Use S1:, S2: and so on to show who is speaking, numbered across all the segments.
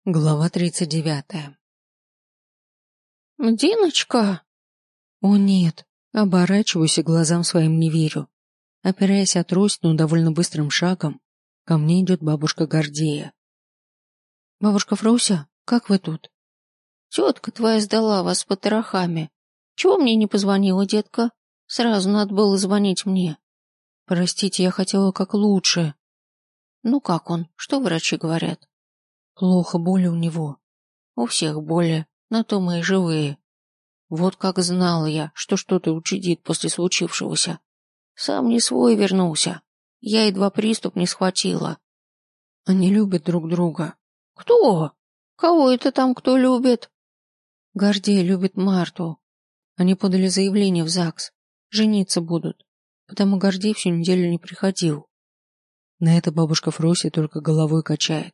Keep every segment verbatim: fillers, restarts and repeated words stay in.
S1: Глава тридцать девятая.
S2: «Диночка!»
S1: О нет, оборачиваюсь и глазам своим не верю. Опираясь о трость, но довольно быстрым шагом, ко мне идет бабушка Гордея. «Бабушка Фрося, как вы тут?»
S2: «Тетка твоя сдала вас с потрохами. Чего мне не позвонила, детка? Сразу надо было звонить мне».
S1: «Простите, я хотела как лучше».
S2: «Ну как он? Что врачи говорят?»
S1: «Плохо, боли у него».
S2: «У всех боли, на то мы и живые. Вот как знала я, что что-то учудит после случившегося. Сам не свой вернулся. Я едва приступ не схватила».
S1: Они любят друг друга.
S2: «Кто? Кого это там кто любит?»
S1: Гордей любит Марту. Они подали заявление в ЗАГС. Жениться будут. Потому Гордей всю неделю не приходил. На это бабушка Фрося только головой качает.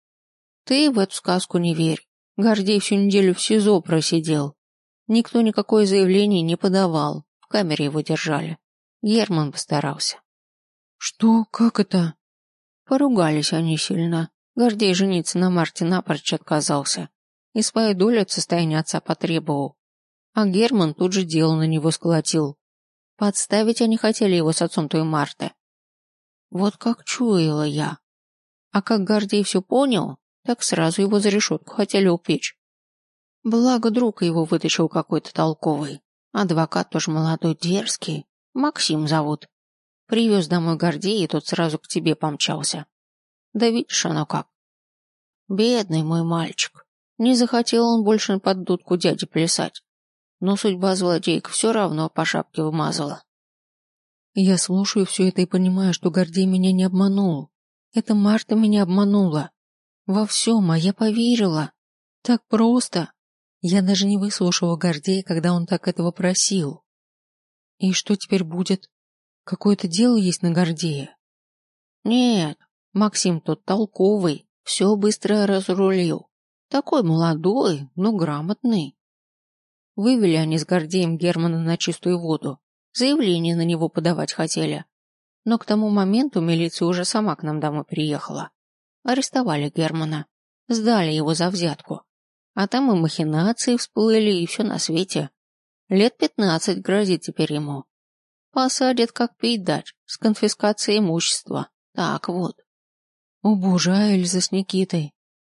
S2: «Ты в эту сказку не верь. Гордей всю неделю в СИЗО просидел. Никто никакое заявление не подавал. В камере его держали. Герман постарался».
S1: «Что? Как это?»
S2: Поругались они сильно. Гордей жениться на Марте напрочь отказался. И свою долю от состояния отца потребовал. А Герман тут же дело на него сколотил. Подставить они хотели его с отцом той Марты. Вот как чуяла я. А как Гордей все понял, так сразу его за решетку хотели упечь. Благо друг его вытащил какой-то толковый. Адвокат тоже молодой, дерзкий. Максим зовут. Привез домой Гордея, и тот сразу к тебе помчался. Да видишь оно как. Бедный мой мальчик. Не захотел он больше под дудку дяди плясать. Но судьба злодейка все равно по шапке вымазала.
S1: Я слушаю все это и понимаю, что Гордей меня не обманул. Это Марта меня обманула. Во всем, а я поверила. Так просто. Я даже не выслушала Гордея, когда он так этого просил. И что теперь будет? Какое-то дело есть на Гордея?
S2: Нет, Максим тут толковый, все быстро разрулил. Такой молодой, но грамотный. Вывели они с Гордеем Германа на чистую воду. Заявление на него подавать хотели. Но к тому моменту милиция уже сама к нам домой приехала. Арестовали Германа. Сдали его за взятку. А там и махинации всплыли, и все на свете. Лет пятнадцать грозит теперь ему. Посадят, как пить дать, с конфискацией имущества. Так вот.
S1: О боже, а Эльза с Никитой?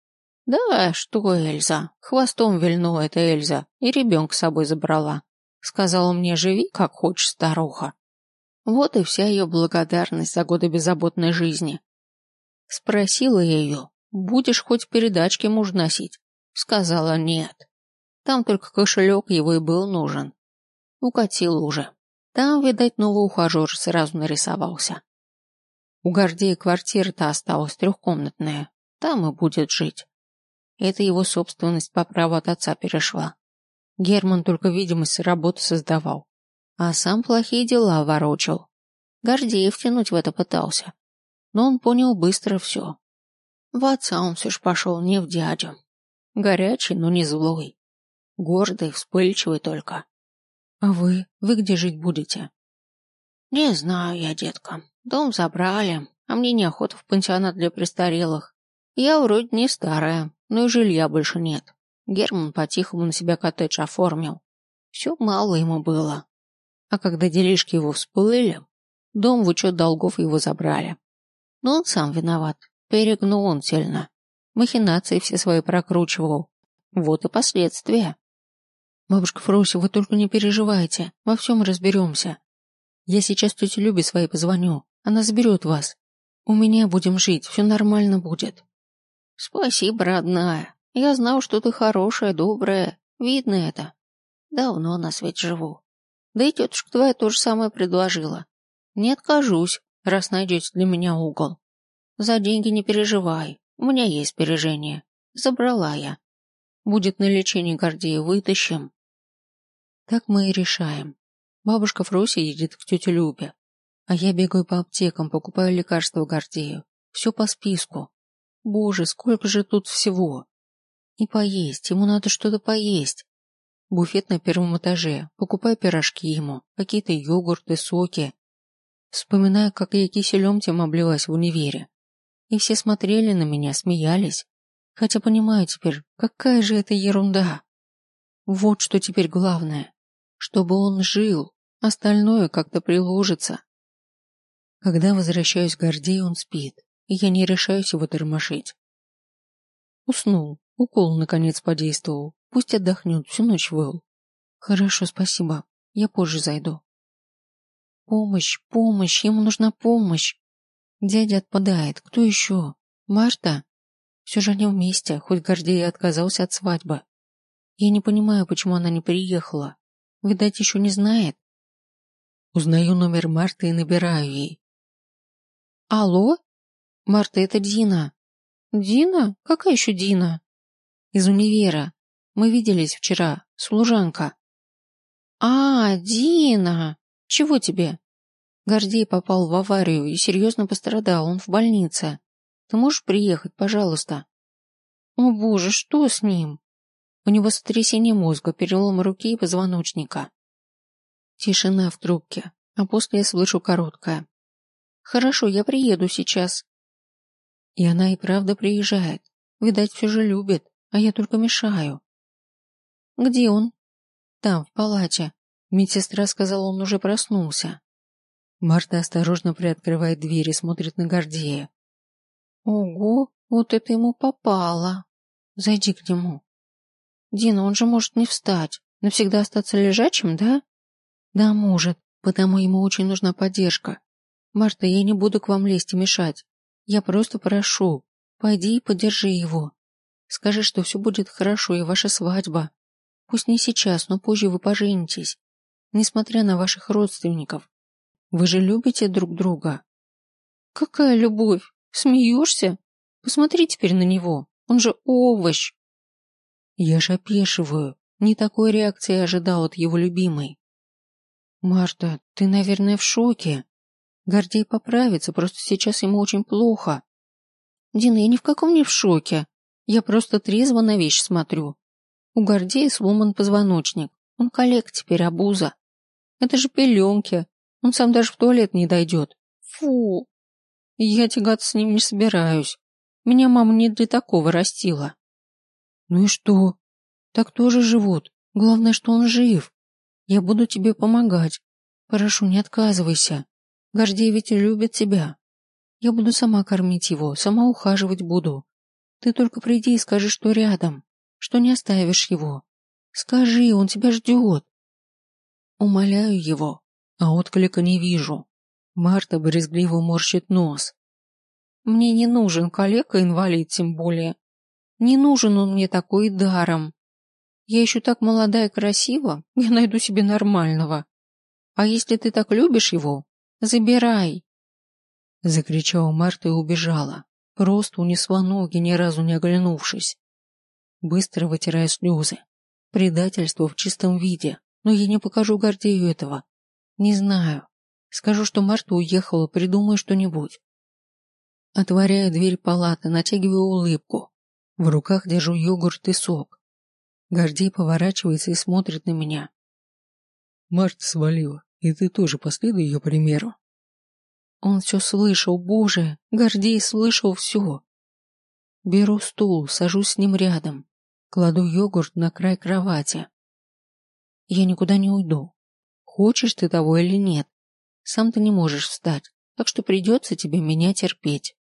S2: Да, что Эльза? Хвостом вильнула эта Эльза и ребенка с собой забрала. Сказала мне, живи, как хочешь, старуха. Вот и вся ее благодарность за годы беззаботной жизни. Спросила я ее, будешь хоть передачки муж носить? Сказала, нет. Там только кошелек его и был нужен. Укатила уже. Там, видать, новый ухажер сразу нарисовался. У Гордея квартира-то осталась трехкомнатная. Там и будет жить. Это его собственность по праву от отца перешла. Герман только видимость работы создавал. А сам плохие дела ворочал. Гордея втянуть в это пытался. Но он понял быстро все. В отца он все ж пошел, не в дядю. Горячий, но не злой. Гордый, вспыльчивый только.
S1: А вы? Вы где жить будете?
S2: Не знаю я, детка. Дом забрали, а мне неохота в пансионат для престарелых. Я вроде не старая, но и жилья больше нет. Герман по-тихому на себя коттедж оформил. Все мало ему было. А когда делишки его всплыли, дом в учет долгов его забрали. Но он сам виноват. Перегнул он сильно. Махинации все свои прокручивал. Вот и последствия.
S1: Бабушка Фрося, вы только не переживайте. Во всем разберемся. Я сейчас тете Любе своей позвоню. Она заберет вас. У меня будем жить, все нормально будет.
S2: Спасибо, родная. Я знал, что ты хорошая, добрая. Видно это. Давно на свете живу. Да и тетушка твоя то же самое предложила. Не откажусь, раз найдете для меня угол. За деньги не переживай. У меня есть сбережения. Забрала я. Будет на лечение Гордея, вытащим.
S1: Так мы и решаем. Бабушка Фрося едет к тете Любе. А я бегаю по аптекам, покупаю лекарства Гордею. Все по списку. Боже, сколько же тут всего. И поесть, ему надо что-то поесть. Буфет на первом этаже. Покупаю пирожки ему, какие-то йогурты, соки. Вспоминаю, как я киселем тем облилась в универе. И все смотрели на меня, смеялись. Хотя понимаю теперь, какая же это ерунда. Вот что теперь главное. Чтобы он жил, остальное как-то приложится. Когда возвращаюсь к Гордею, он спит, и я не решаюсь его тормошить. Уснул, укол наконец подействовал, пусть отдохнет, всю ночь выл. Хорошо, спасибо, я позже зайду. Помощь, помощь, ему нужна помощь. Дядя отпадает, кто еще? Марта? Все же они вместе, хоть Гордей и отказался от свадьбы. Я не понимаю, почему она не приехала. Видать, еще не знает. Узнаю номер Марты и набираю ей. Алло? Марта, это Дина. Дина? Какая еще Дина? Из универа. Мы виделись вчера. Служанка. А, Дина. Чего тебе? Гордей попал в аварию и серьезно пострадал. Он в больнице. Ты можешь приехать, пожалуйста? О боже, что с ним? У него сотрясение мозга, перелом руки и позвоночника. Тишина в трубке, а после я слышу короткое. Хорошо, я приеду сейчас. И она и правда приезжает. Видать, все же любит, а я только мешаю. Где он? Там, в палате. Медсестра сказала, он уже проснулся. Марта осторожно приоткрывает дверь и смотрит на Гордея. Ого, вот это ему попало. Зайди к нему. Дина, он же может не встать, навсегда остаться лежачим, да? Да, может, потому ему очень нужна поддержка. Марта, я не буду к вам лезть и мешать. Я просто прошу, пойди и поддержи его. Скажи, что все будет хорошо и ваша свадьба. Пусть не сейчас, но позже вы поженитесь. Несмотря на ваших родственников. Вы же любите друг друга. Какая любовь? Смеешься? Посмотри теперь на него. Он же овощ. Я ж опешиваю. Не такой реакции ожидал от его любимой. Марта, ты, наверное, в шоке. Гордей поправится, просто сейчас ему очень плохо. Дина, я ни в каком не в шоке. Я просто трезво на вещь смотрю. У Гордея сломан позвоночник. Он калека теперь, обуза. Это же пеленки. Он сам даже в туалет не дойдет. Фу. Я тягаться с ним не собираюсь. Меня мама не для такого растила. Ну и что? Так тоже живут. Главное, что он жив. Я буду тебе помогать. Прошу, не отказывайся. Гордей ведь любит тебя. Я буду сама кормить его, сама ухаживать буду. Ты только приди и скажи, что рядом, что не оставишь его. Скажи, он тебя ждет. Умоляю его, а отклика не вижу. Марта брезгливо морщит нос. Мне не нужен калека-инвалид, тем более. Не нужен он мне такой даром. Я еще так молода и красива, я найду себе нормального. А если ты так любишь его, забирай. Закричала Марта и убежала. Просто унесла ноги, ни разу не оглянувшись. Быстро вытирая слезы. Предательство в чистом виде, но я не покажу Гордею этого. Не знаю. Скажу, что Марта уехала, придумаю что-нибудь. Отворяю дверь палаты, натягиваю улыбку. В руках держу йогурт и сок. Гордей поворачивается и смотрит на меня. Марта свалила, и ты тоже последуй ее примеру. Он все слышал, боже, Гордей слышал все. Беру стул, сажусь с ним рядом, кладу йогурт на край кровати. Я никуда не уйду. Хочешь ты того или нет, сам ты не можешь встать, так что придется тебе меня терпеть.